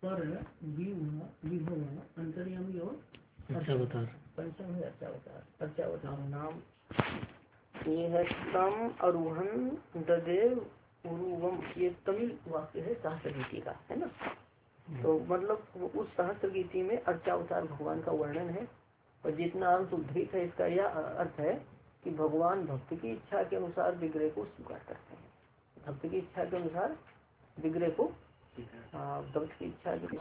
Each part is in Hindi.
पर विभव अंतर्यामी और अर्चावतार। पंचम है अर्चावतार। अर्चावतार नाम ये है तम अरुहन ददेव उरुवम। ये तमिल वाक्य है सहस्त्र गीति का, है ना। तो मतलब उस सहस्त्र गीति में अर्चावतार भगवान का वर्णन है। और जितना अंश उद्धृत है इसका यह अर्थ है कि भगवान भक्त की इच्छा के अनुसार विग्रह को स्वीकार करते हैं। भक्त की इच्छा के अनुसार विग्रह को, भक्त की इच्छा के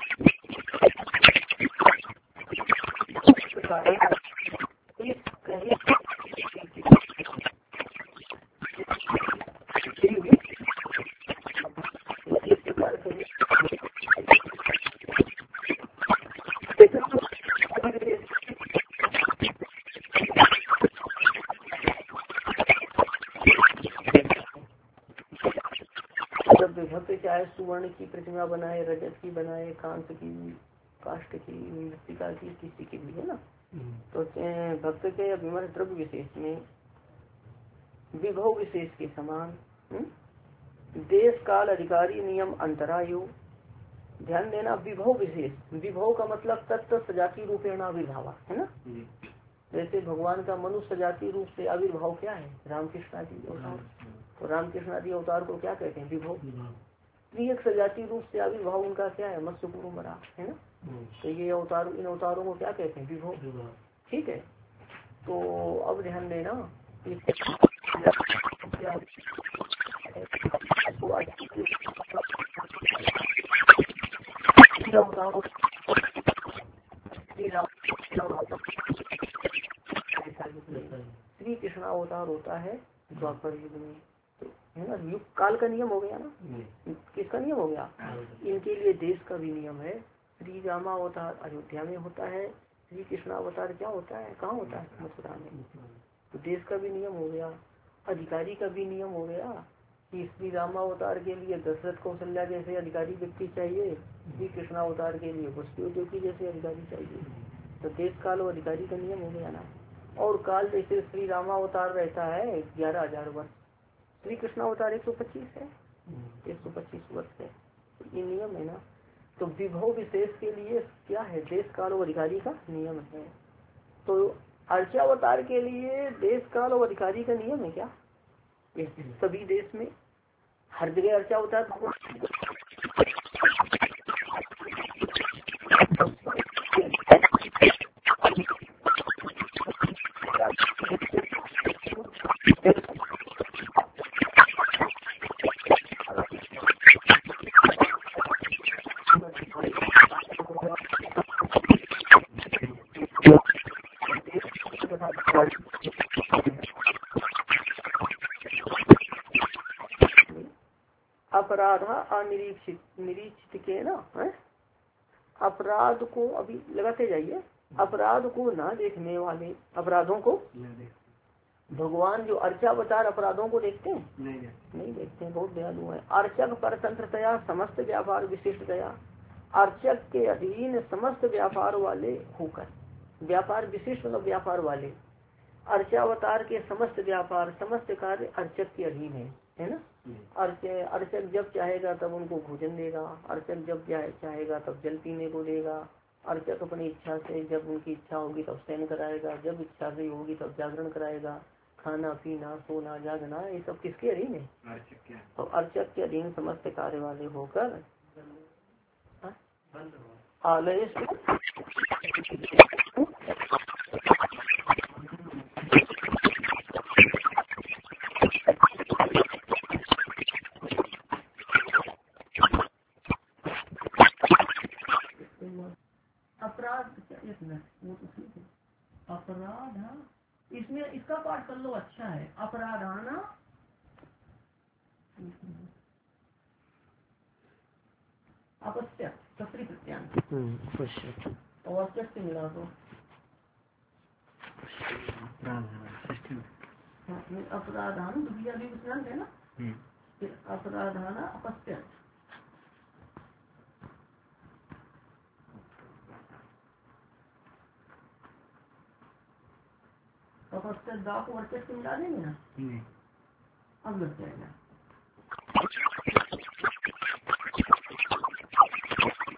चाहे सुवर्ण की प्रतिमा बनाए, रजत की बनाए, कांस की, काष्ठ की, मृत्तिका की, किसी की भी, है ना। तो भक्त के अभिमत द्रव्य विशेष में विभव विशेष के समान देश काल अधिकारी नियम अंतरायु। ध्यान देना, विभव विशेष, विभव का मतलब तत्व सजाती रूपेण आविर्भाव, है ना। जैसे भगवान का मनुष्य सजाती रूप से आविर्भाव क्या है, रामकृष्ण आदि अवतार। तो रामकृष्ण आदि अवतार को क्या कहते हैं, विभव। एक सजाती रूप से आविर्भाव उनका क्या है, मत्स्य पूर्वमरा, है ना। तो ये अवतार, इन अवतारों को क्या कहते हैं, विभव। ठीक है। तो अब ध्यान देना, श्री कृष्ण अवतार होता है द्वापर युग में, है ना। युग काल का नियम हो गया ना। किसका नियम हो गया, इनके लिए देश का भी नियम है। श्री रामा अवतार अयोध्या में होता है, श्री कृष्ण अवतार क्या होता है, कहाँ होता है, मथुरा में। तो देश का भी नियम हो गया, अधिकारी का भी नियम हो गया कि श्री रामावतार के लिए दशरथ कौशल्या जैसे अधिकारी व्यक्ति चाहिए, श्री कृष्णावतार के लिए वसुदेव जैसे अधिकारी चाहिए। तो देश काल और अधिकारी का नियम हो गया ना। और काल जैसे श्री रामावतार रहता है 11,000 वर्ष, श्री कृष्णावतार 125 है, 125 वर्ष है। ये नियम है ना। तो विभव विशेष के लिए क्या है, देश काल और अधिकारी का नियम है। तो अर्चावतार के लिए देश काल और अधिकारी का नियम है क्या, सभी देश में हर जगह अर्चावतार अपराधा अनिरीक्षित निरीक्षित के ना है? अपराध को अभी लगाते जाइए, अपराध को ना देखने वाले, अपराधों को भगवान जो अर्चावतार अपराधों को देखते हैं, नहीं देखते हैं, बहुत दयालु है। अर्चक परतंत्रतया समस्त व्यापार विशिष्टतया, अर्चक के अधीन समस्त व्यापार वाले होकर, व्यापार विशिष्ट मतलब व्यापार वाले, अर्चावतार के समस्त व्यापार समस्त कार्य अर्चक के अधीन है ना। अर्चक जब चाहेगा तब उनको भोजन देगा, अर्चक जब चाहेगा तब जल पीने को देगा, अर्चक अपनी इच्छा से जब उनकी इच्छा होगी तब शयन कराएगा, जब इच्छा से होगी तब जागरण कराएगा, खाना पीना सोना जागना ये सब किसके अधीन है, तो अर्चक के अधीन समस्त कार्य वाले होकर आलय अपराध, इसमें इसका पाठ कर लो, अच्छा है। अपराधाना अपश्य सत्री प्रत्यान और अवश्य से मिला दो अपराधान भैया भी विश्रांत है ना। अपराधाना अपश्य अपश्य दा को वर्चस्व से मिला देंगे ना, अब लग जाएगा।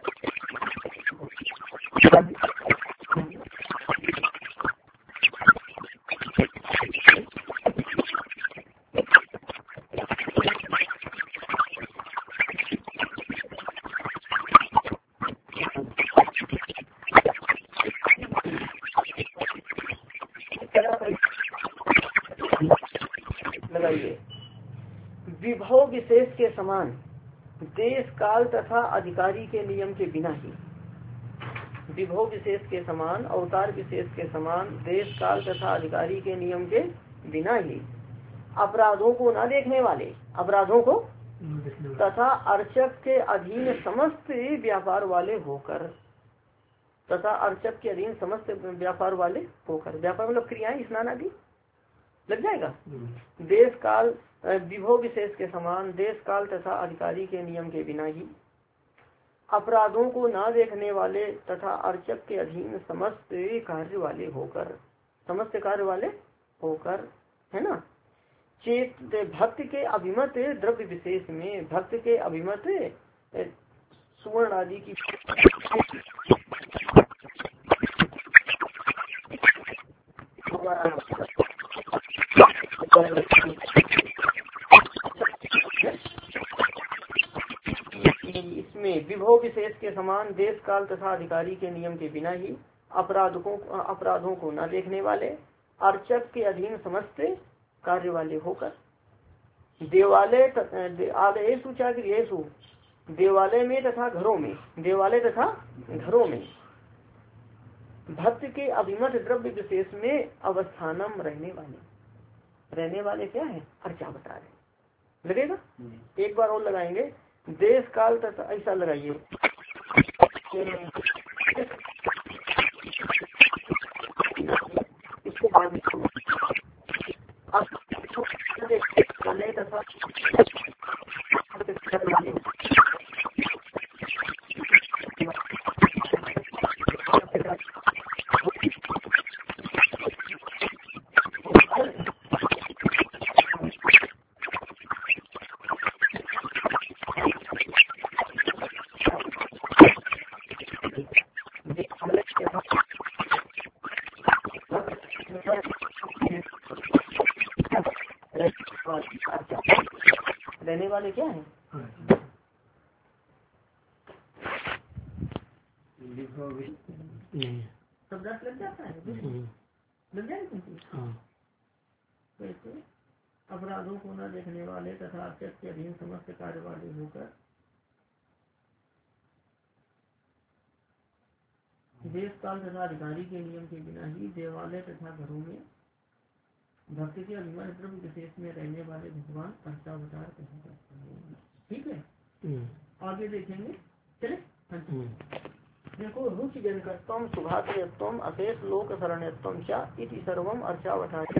विभव विशेष के समान देश काल तथा अधिकारी के नियम के बिना ही, विभव विशेष के समान अवतार विशेष के समान देश काल तथा अधिकारी के नियम के बिना ही अपराधों को न देखने वाले, अपराधों को तथा अर्चक के अधीन समस्त व्यापार वाले होकर, तथा अर्चक के अधीन समस्त व्यापार वाले होकर, व्यापार मतलब क्रियाएं स्नान आदि लग जाएगा। देश काल विभव विशेष के समान देश काल तथा अधिकारी के नियम के बिना ही अपराधों को न देखने वाले तथा अर्चक के अधीन समस्त कार्य वाले होकर, समस्त कार्य वाले होकर, है ना। चेत भक्त के अभिमत द्रव्य विशेष में, भक्त के अभिमत सुवर्ण आदि की इसमें विभव विशेष के समान देश काल तथा अधिकारी के नियम के बिना ही अपराधों को न देखने वाले अर्चक के अधीन समस्त कार्य वाले होकर, देवालय आदेशु चागृहेषु देवालय में तथा घरों में, देवालय तथा घरों में भक्त के अभिमत द्रव्य विशेष में अवस्थानम रहने वाले क्या है, अर्चा बता रहे। लगेगा एक बार और लगाएंगे, देश काल तथा ऐसा लगाइए, इसके बाद तथा रहने वाले क्या है, सब दस लग जाता है, लग जाएगा। वैसे अपराधों को न देखने वाले तथा अर्चक के अधीन समस्त कार्य वाले होकर देश काल तथा अधिकारी के नियम के बिना ही देवालय तथा घरों में भक्ति के अभिमान द्रव्य विशेष में रहने वाले भगवान अर्चावतार कहे जाते हैं। ठीक है, आगे देखेंगे। चले देखो, रुचि जनकत्वम सुभाषयत्वम अशेष लोक शरण्यत्वम चा इति सर्वम अर्चावतार।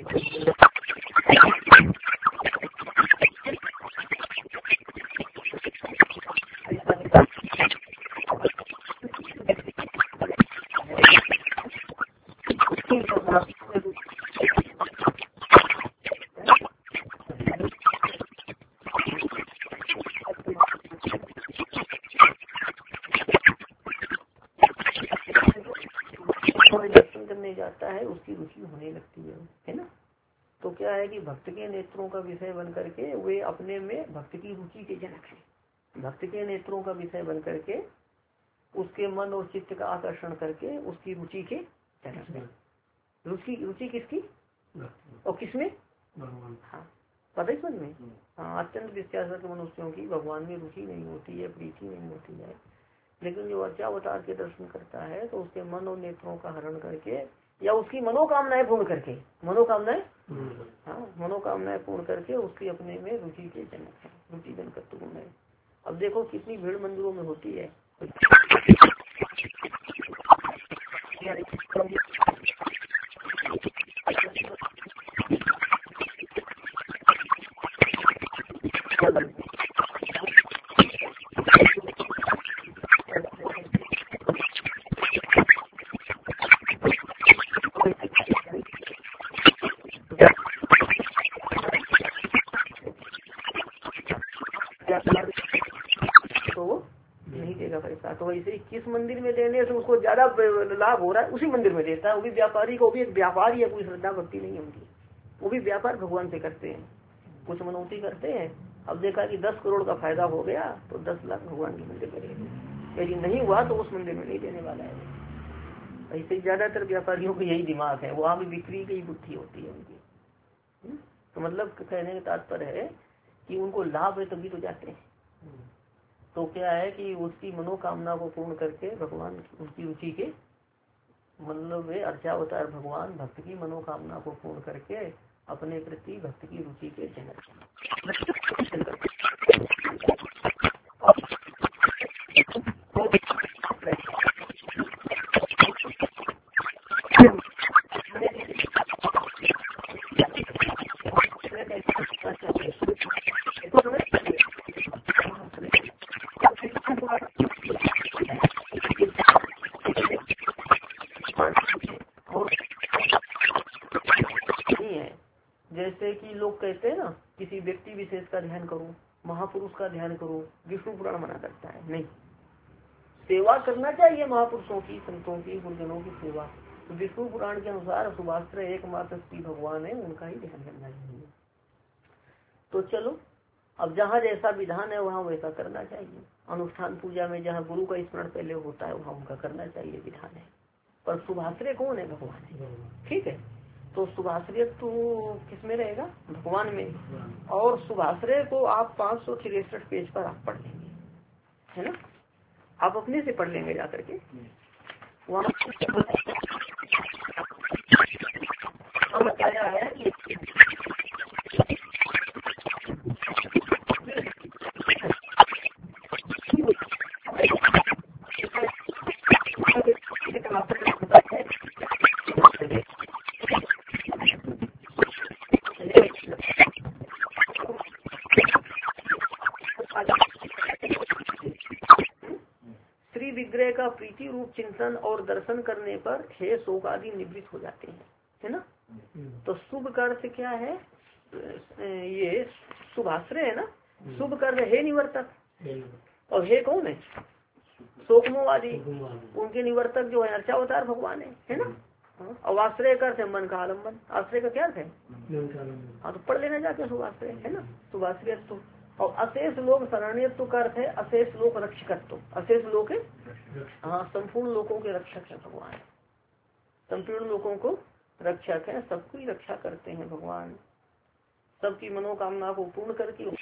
है उसकी रुचि होने लगती है ना। तो क्या है कि भक्त के नेत्रों का विषय बन करके वे अपने में भक्त की रुचि के जनक है। भक्त के नेत्रों का विषय बन करके उसके मन और चित्त का आकर्षण करके उसकी रुचि के जनक है। रुचि किसकी और किसमें, हाँ पता ही समझ में। हाँ, अत्यंत विश्वास मनुष्यों की भगवान में रुचि नहीं होती है, प्रीति नहीं होती है, लेकिन जो अर्चावतार के दर्शन करता है तो उसके मन और नेत्रों का हरण करके या उसकी मनोकामनाएं पूर्ण करके, मनोकामनाएं पूर्ण करके उसकी अपने में रुचि के जनक है, रुचि जनकत्व गुण है। अब देखो कितनी भीड़ मंदिरों में होती है। तो वैसे किस मंदिर में देने से उसको ज्यादा लाभ हो रहा है उसी मंदिर में देता है। वो भी व्यापारी को, भी एक व्यापारी है, कोई श्रद्धा भक्ति नहीं है उनकी, वो भी व्यापार भगवान से करते हैं, कुछ मनौती करते हैं। अब देखा कि 10 करोड़ का फायदा हो गया तो 10 लाख भगवान के मंदिर में देंगे, यदि नहीं हुआ तो उस मंदिर में नहीं देने वाला है। ऐसे ज्यादातर व्यापारियों को यही दिमाग है, वहाँ भी बिक्री की बुद्धि होती है उनकी। तो मतलब कहने का तात्पर्य है कि उनको लाभ है तभी तो जाते हैं। तो क्या है कि उसकी मनोकामना को पूर्ण करके भगवान उनकी रुचि के मतलब वे अर्चावतार भगवान भक्त की मनोकामना को पूर्ण करके अपने प्रति भक्त की रुचि के जनक। जैसे कि लोग कहते हैं ना किसी व्यक्ति विशेष का ध्यान करो, महापुरुष का ध्यान करो, विष्णु पुराण मना करता है। नहीं, सेवा करना चाहिए महापुरुषों की, संतों की, गुरुजनों की सेवा। तो विष्णु पुराण के अनुसार सुभास्त्र एकमात्र श्री भगवान है, उनका ही ध्यान करना चाहिए। तो चलो अब जहाँ जैसा विधान है वहाँ वैसा करना चाहिए। अनुष्ठान पूजा में जहाँ गुरु का स्मरण पहले होता है वहाँ उनका करना चाहिए, विधान है। पर शुभाश्रय कौन है? भगवान है। ठीक है, तो शुभाश्रय तो किसमें रहेगा? भगवान में। और शुभाश्रय को आप 563 पेज पर आप पढ़ लेंगे, है ना? आप अपने से पढ़ लेंगे जाकर के वहाँ बताया है कि का प्रीति रूप चिंतन और दर्शन करने पर हे शोक आदि निवृत्त हो जाते हैं, है ना? तो शुभ कर्म क्या है? ये शुभाश्रय है ना। शुभ कर्म हे निवर्तक, और हे कौन है? शोकमोवादी, उनके निवर्तक जो है अर्चावतार भगवान है ना? और आश्रय कर्थ है मन का आलम्बन। आश्रय का क्या अर्थ है? हाँ, तो पढ़ लेना जाके शुभाश्रय, है ना? शुभाश्रय तो और अशेष लोक शरणियत्व का अर्थ है अशेष लोक रक्षकत्व। अशेष लोक, हाँ, संपूर्ण लोकों के रक्षक है भगवान। संपूर्ण लोकों को रक्षक है, सबकी रक्षा करते हैं भगवान, सबकी मनोकामना को पूर्ण करके।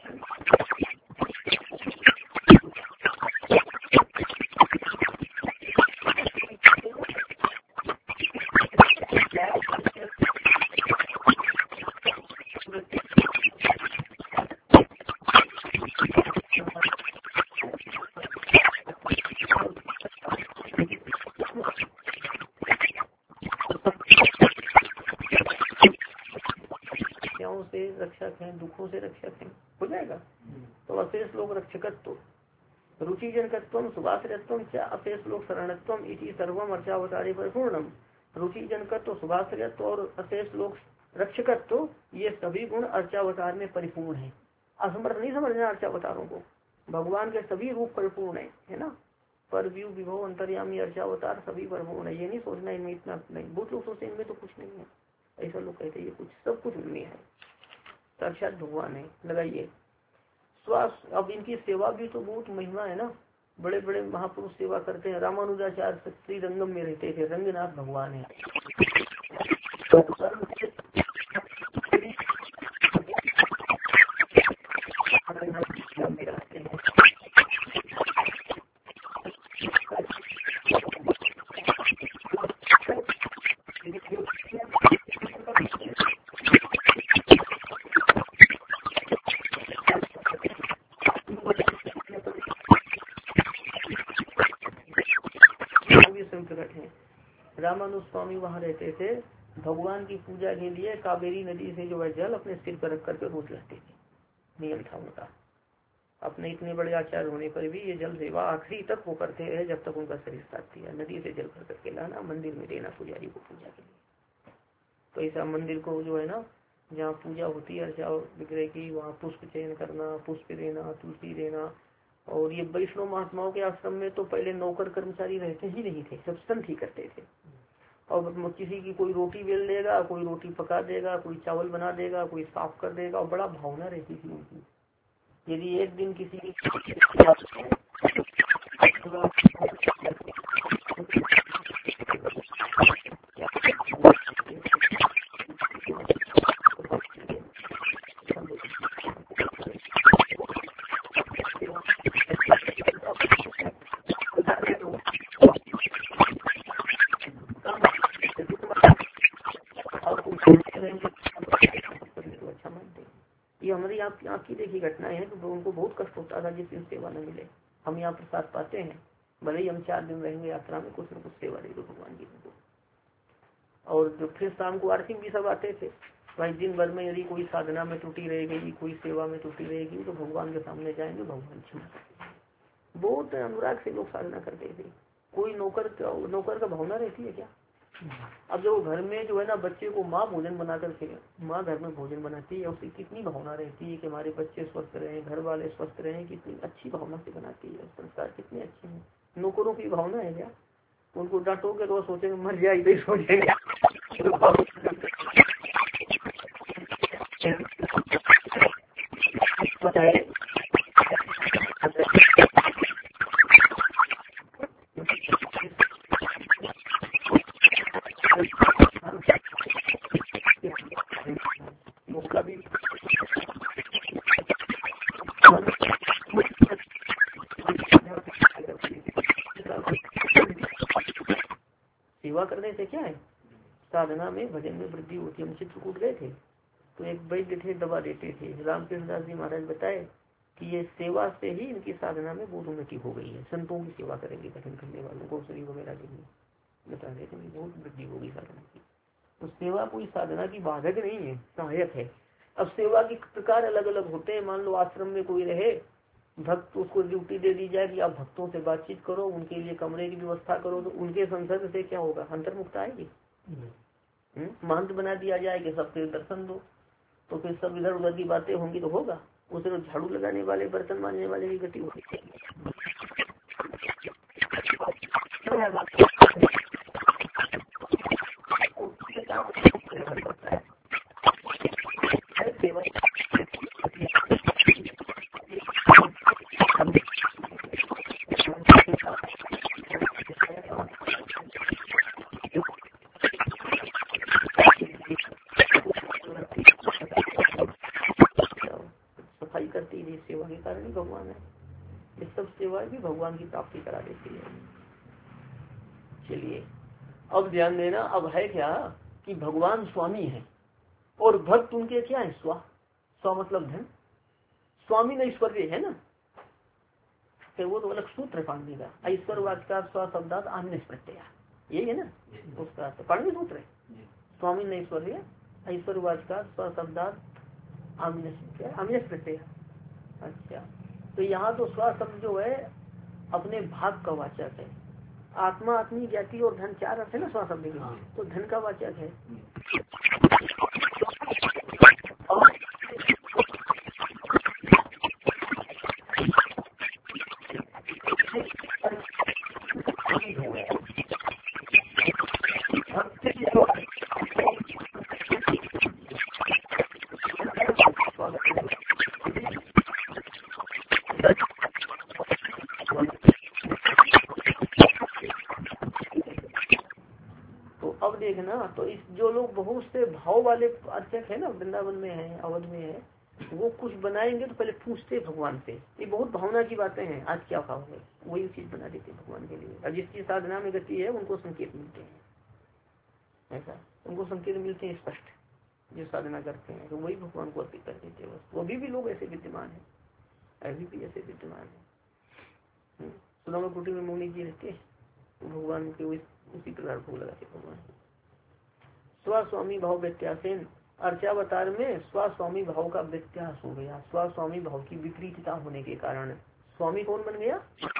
रक्षक हैं, दुखों से रक्षक हैं, हो जाएगा। तो अशेष लोक रक्षकत्व, रुचि जनकत्व, सुभाश्रयत्व, अशेष लोक शरणत्व इति सर्वम अर्चावतारे परिपूर्णम। रुचि जनकत्व, सुभाश्रयत्व और अशेष लोक रक्षकत्व, ये सभी गुण अर्चावतार में परिपूर्ण है। असमर्थ नहीं समझना अर्चावतारों को, भगवान के सभी रूप परिपूर्ण है ना? पर व्यू विभव अंतर्यामी अर्चावतार सभी परिपूर्ण है। ये नहीं सोचना इनमें इतना नहीं, बहुत लोग सोचते इनमें तो कुछ नहीं है, ऐसा लोग कहते हैं ये कुछ सब कुछ उनमें है, साक्षात भगवान है। लगाइए श्वास। अब इनकी सेवा भी तो बहुत महिमा है ना, बड़े बड़े महापुरुष सेवा करते हैं। रामानुजाचार्य श्री रंगम में रहते थे, रंगनाथ भगवान है। रामानुज स्वामी वहाँ रहते थे, भगवान की पूजा के लिए कावेरी नदी से जो है जल अपने सिर पर रख करके रोज लाते थे, नियम था उनका। अपने इतने बड़े आचार्य होने पर भी ये जल सेवा आखिरी तक वो करते रहे, जब तक उनका शरीर साथ दिया। नदी से जल भर करके लाना, मंदिर में देना पुजारी को पूजा के लिए। तो ऐसा मंदिर को जो है ना, जहाँ पूजा होती है अर्चा विग्रह की, वहाँ पुष्प चयन करना, पुष्प देना, तुलसी देना। और ये वैष्णव महात्माओं के आश्रम में तो पहले नौकर कर्मचारी रहते ही नहीं थे, सब संत ही करते थे। और किसी की कोई रोटी बेल देगा, कोई रोटी पका देगा, कोई चावल बना देगा, कोई साफ कर देगा, और बड़ा भावना रहती थी उनकी। यदि एक दिन किसी की हमारी आँख की देखी घटनाएं हैं, तो उनको बहुत कष्ट होता था जिस दिन सेवा न मिले। हम यहाँ प्रसाद पाते हैं, भले ही हम 4 दिन रहेंगे यात्रा में, कुछ न कुछ सेवा दे दो भगवान जी को। और जो फिर शाम को आरती भी सब आते थे। भाई दिन भर में यदि कोई साधना में त्रुटि रहेगी, कोई सेवा में त्रुटि रहेगी, तो भगवान के सामने जाएंगे, भगवान क्षमा करेंगे। बहुत अनुराग से लोग साधना करते थे। कोई नौकर का भावना रहती है क्या? अब जो घर में जो है ना, बच्चे को माँ भोजन बनाकर के, माँ घर में भोजन बनाती है, उसकी कितनी भावना रहती है कि हमारे बच्चे स्वस्थ रहे, घर वाले स्वस्थ रहे, कितनी अच्छी भावना से बनाती है। संस्कार कितने अच्छे हैं। नौकरों की भावना है क्या? उनको डांटोगे तो सोचेंगे मर जाए, तो सोचेंगे सेवा करने से क्या है, साधना में भजन में वृद्धि होती है। हम चित्रकूट गए थे, तो एक वैद्य थे, दवा देते थे। रामकृष्ण दास जी महाराज बताए कि ये सेवा से ही इनकी साधना में बहुत उन्नति हो गई है। संतों की सेवा करेंगे, कठिन करने वालों को, शरीर वगैरह के लिए बता देते हैं, बहुत वृद्धि होगी साधना की। तो सेवा कोई साधना की बाधक नहीं है, सहायक है। अब सेवा के प्रकार अलग अलग होते हैं। मान लो आश्रम में कोई रहे भक्त, उसको ड्यूटी दे दी जाए कि आप भक्तों से बातचीत करो, उनके लिए कमरे की व्यवस्था करो, तो उनके संसर्ग से क्या होगा, अंतर्मुक्त आएगी। महंत बना दिया जाए कि सबके दर्शन दो, तो फिर सब इधर उधर की बातें होंगी तो होगा। उसे तो झाड़ू लगाने वाले, बर्तन मांजने वाले की गति होगी। सफाई करती है, सेवा के कारण ही भगवान है। ये सब सेवाएं भी भगवान की प्राप्ति करा देती है। चलिए अब ध्यान देना, अब है क्या कि भगवान स्वामी है और भक्त उनके क्या है, स्व मतलब धन। स्वामी न ऐश्वर्य है ना, फिर वो तो अलग सूत्र पाणनी का। ऐश्वर्य वाचका स्व शब्दात आम्य प्रत्यय, यही है ना उसका पाणनी सूत्र है। स्वामी न ऐश्वर्य, ऐश्वर्य वाचका स्व शब्दात आम्य प्रत्यय। अच्छा, तो यहाँ तो स्व शब्द जो है अपने भाग का वाचक है। आत्मा, आत्मी, ज्ञाति और धन 4 अर्थ है ना स्व शब्द के, तो धन का वाचक है। देखना तो इस जो लोग बहुत से भाव वाले अर्चक है ना, वृंदावन में है, अवध में है, वो कुछ बनाएंगे तो पहले पूछते भगवान से। ये बहुत भावना की बातें हैं, आज क्या भाव है, वही चीज बना देते भगवान के लिए। और जिसकी साधना में गति है उनको संकेत मिलते हैं, ऐसा उनको संकेत मिलते हैं स्पष्ट, जो साधना करते हैं तो वही भगवान को अर्पित कर देते हैं। बस अभी भी लोग ऐसे विद्यमान है, अभी भी ऐसे विद्यमान है। सुदामा कुटी में मौनी जी रहते हैं, तो भगवान के उसी प्रकार भोग लगाते भगवान। स्वस्वामी भाव व्यत्यासेन, अर्चावतार में स्वस्वामी भाव का व्यत्यास हो गया। स्वस्वामी भाव की विपरीतता होने के कारण स्वामी कौन बन गया,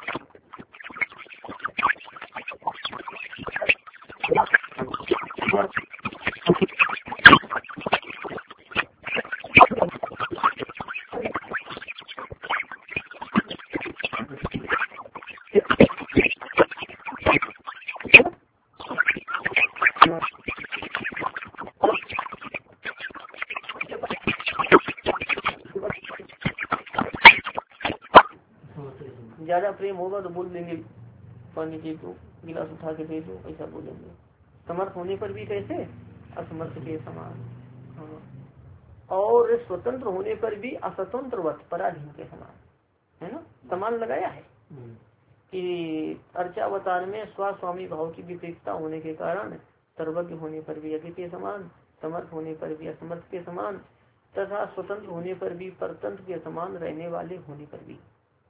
ज्यादा प्रेम होगा तो बोल देंगे पानी दे दो, गिलास उठा के दे दो, ऐसा बोलेंगे। समर्थ होने पर भी कैसे, असमर्थ के समान। हाँ। और स्वतंत्र होने पर भी असतंत्रवत, पराधीन के समान, है ना, समान लगाया है कि अर्चावतार में स्वस्वामी भाव की विपरीतता होने के कारण सर्वज्ञ होने पर भी अद्वितीय समान, समर्थ होने पर भी असमर्थ के समान, तथा स्वतंत्र होने पर भी, परतंत्र के समान रहने वाले होने पर भी,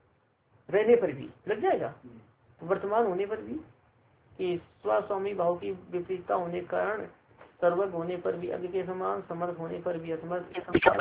लग जाएगा। वर्तमान होने पर भी कि स्वस्वामी भाव की विपरीतता होने के कारण, सर्वज्ञ होने पर भी अज्ञ के समान, समर्थ होने पर भी असमर्थ के समान,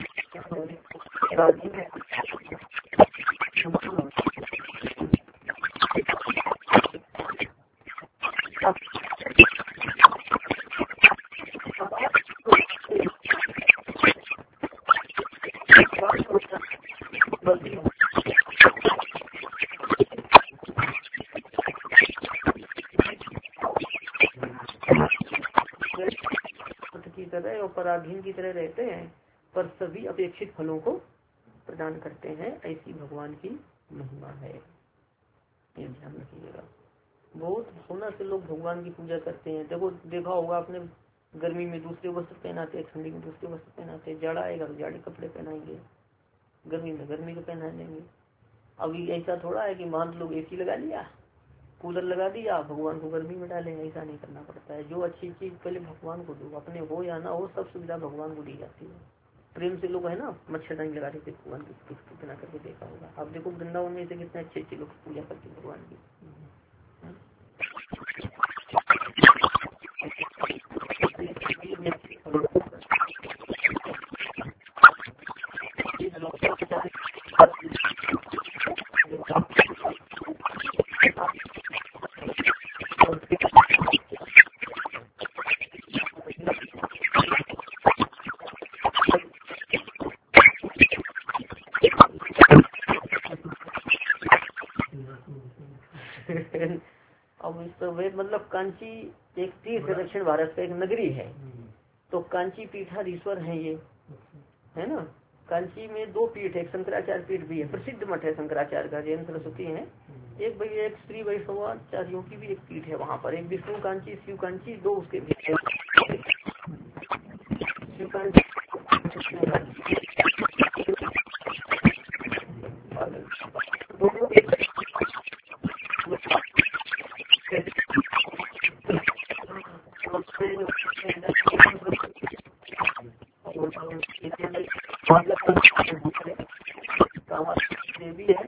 की तरह और पराधीन की तरह रहते हैं, पर सभी अपेक्षित फलों को प्रदान करते हैं। ऐसी भगवान की महिमा है, ये ध्यान रखिएगा। बहुत होना से लोग भगवान की पूजा करते हैं। देखा होगा आपने, गर्मी में दूसरे वस्त्र पहनाते हैं, ठंडी में दूसरे वस्त्र पहनाते हैं, जाड़ा आएगा तो जाड़े कपड़े पहनाएंगे, गर्मी में गर्मी के पहना देंगे। अभी ऐसा थोड़ा है कि मान लोग एसी लगा लिया, कूलर लगा दिया, भगवान को गर्मी में डालेंगे, ऐसा नहीं करना पड़ता है। जो अच्छी चीज पहले भगवान को दो, अपने हो या ना हो सब सुविधा भगवान को दी जाती है। प्रेम से लोग है ना मच्छरदानी लगा देते भगवान की बना करके, देखा होगा आप। देखो वृंदावन में से कितने अच्छे अच्छे लोग पूजा करते हैं भगवान की। अब इस मतलब कांची एक तीर्थ दक्षिण भारत का एक नगरी है, तो कांची पीठाधीश्वर है ये, है ना। कांची में 2 पीठ है, शंकराचार्य पीठ भी है, प्रसिद्ध मठ है शंकराचार्य का, जैन सरस्वती है। एक भाई एक श्री वैष्णवाचार्यों की भी एक पीठ है वहाँ पर, एक विष्णु कांची, शिव कांची, 2 उसके भी शिव कांची देवी है।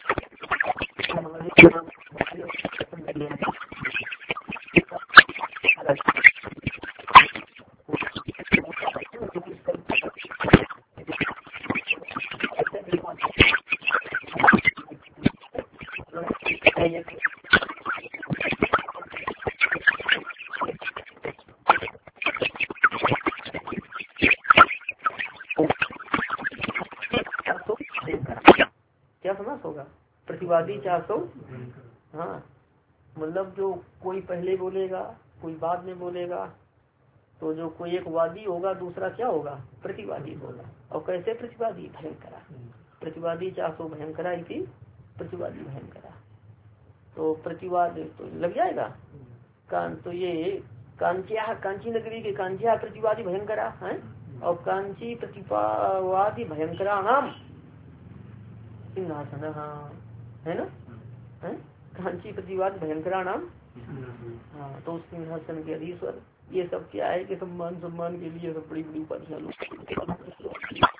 क्या समास होगा? प्रतिवादी 400। हाँ, मतलब जो कोई पहले बोलेगा कोई बाद में बोलेगा, तो जो कोई एक वादी होगा दूसरा क्या होगा? प्रतिवादी होगा। और कैसे प्रतिवादी? भयंकरा। प्रतिवादी 400 भयंकरा इति प्रतिवादी भयंकरा। तो प्रतिवाद तो लग जाएगा। तो ये कांचिया, कांची नगरी के कांचिया प्रतिवादी भयंकरा है, और कांची प्रतिवादी भयंकरा नाम सिंहासन, है ना, है कांची प्रतिवाद भयंकरा नाम। हाँ, तो सिंहासन के अधीश्वर। ये सब क्या है कि सम्मान सम्मान के लिए सब बड़ी बड़ी उपाधियां लोग।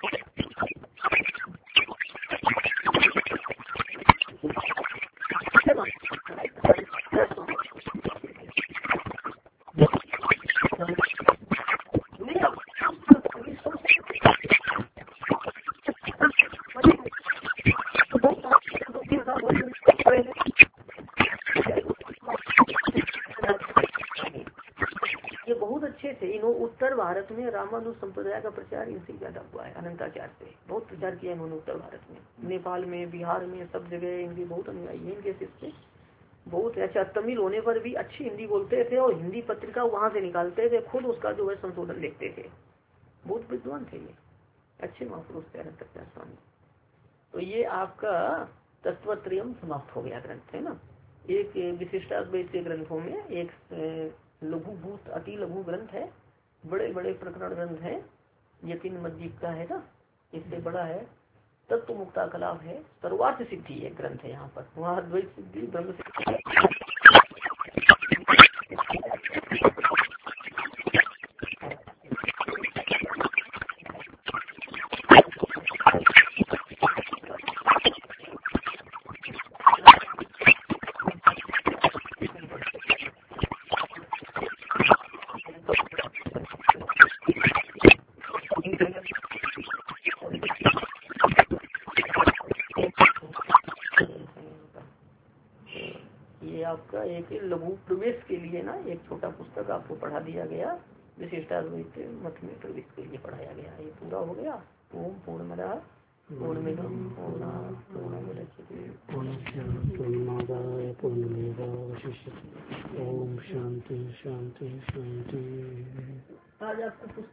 उत्तर भारत में रामानुज संप्रदाय का प्रचार इनसे ज्यादा हुआ है। अनंताचार्य से बहुत प्रचार किया इन्होंने उत्तर भारत में, नेपाल में, बिहार में, सब जगह इनके बहुत अनुयायी है। इनके शिष्य बहुत अच्छा, तमिल होने पर भी अच्छी हिंदी बोलते थे और हिंदी पत्रिका वहां से निकालते थे, खुद उसका जो है संशोधन लिखते थे। बहुत विद्वान थे ये, अच्छे महापुरुष थे अनंताचार्य स्वामी। तो ये आपका तत्वत्रयम समाप्त हो गया ग्रंथ, है ना। एक विशिष्टाद्वैत के ग्रंथों में एक लघुभूत अति लघु ग्रंथ है, बड़े बड़े प्रकरण ग्रंथ है, यकीन मस्जिद का है ना, इससे बड़ा है तत्व मुक्ता कलाप है, सर्वार्थ सिद्धि एक ग्रंथ है यहाँ पर, वहाँ द्वैत सिद्धि ब्रह्म सिद्धि। आपका एक लघु प्रवेश के लिए ना एक छोटा पुस्तक आपको पढ़ा दिया गया, विशिष्टाद्वैत मत में प्रवेश के लिए पढ़ाया गया। ये पूरा हो गया। ओम पूर्णमदः पूर्णमिदं पूर्णात् पूर्णमुदच्यते पूर्णमादाय पूर्णमेवावशिष्यते। ओम शांति शांति शांति। आज आपका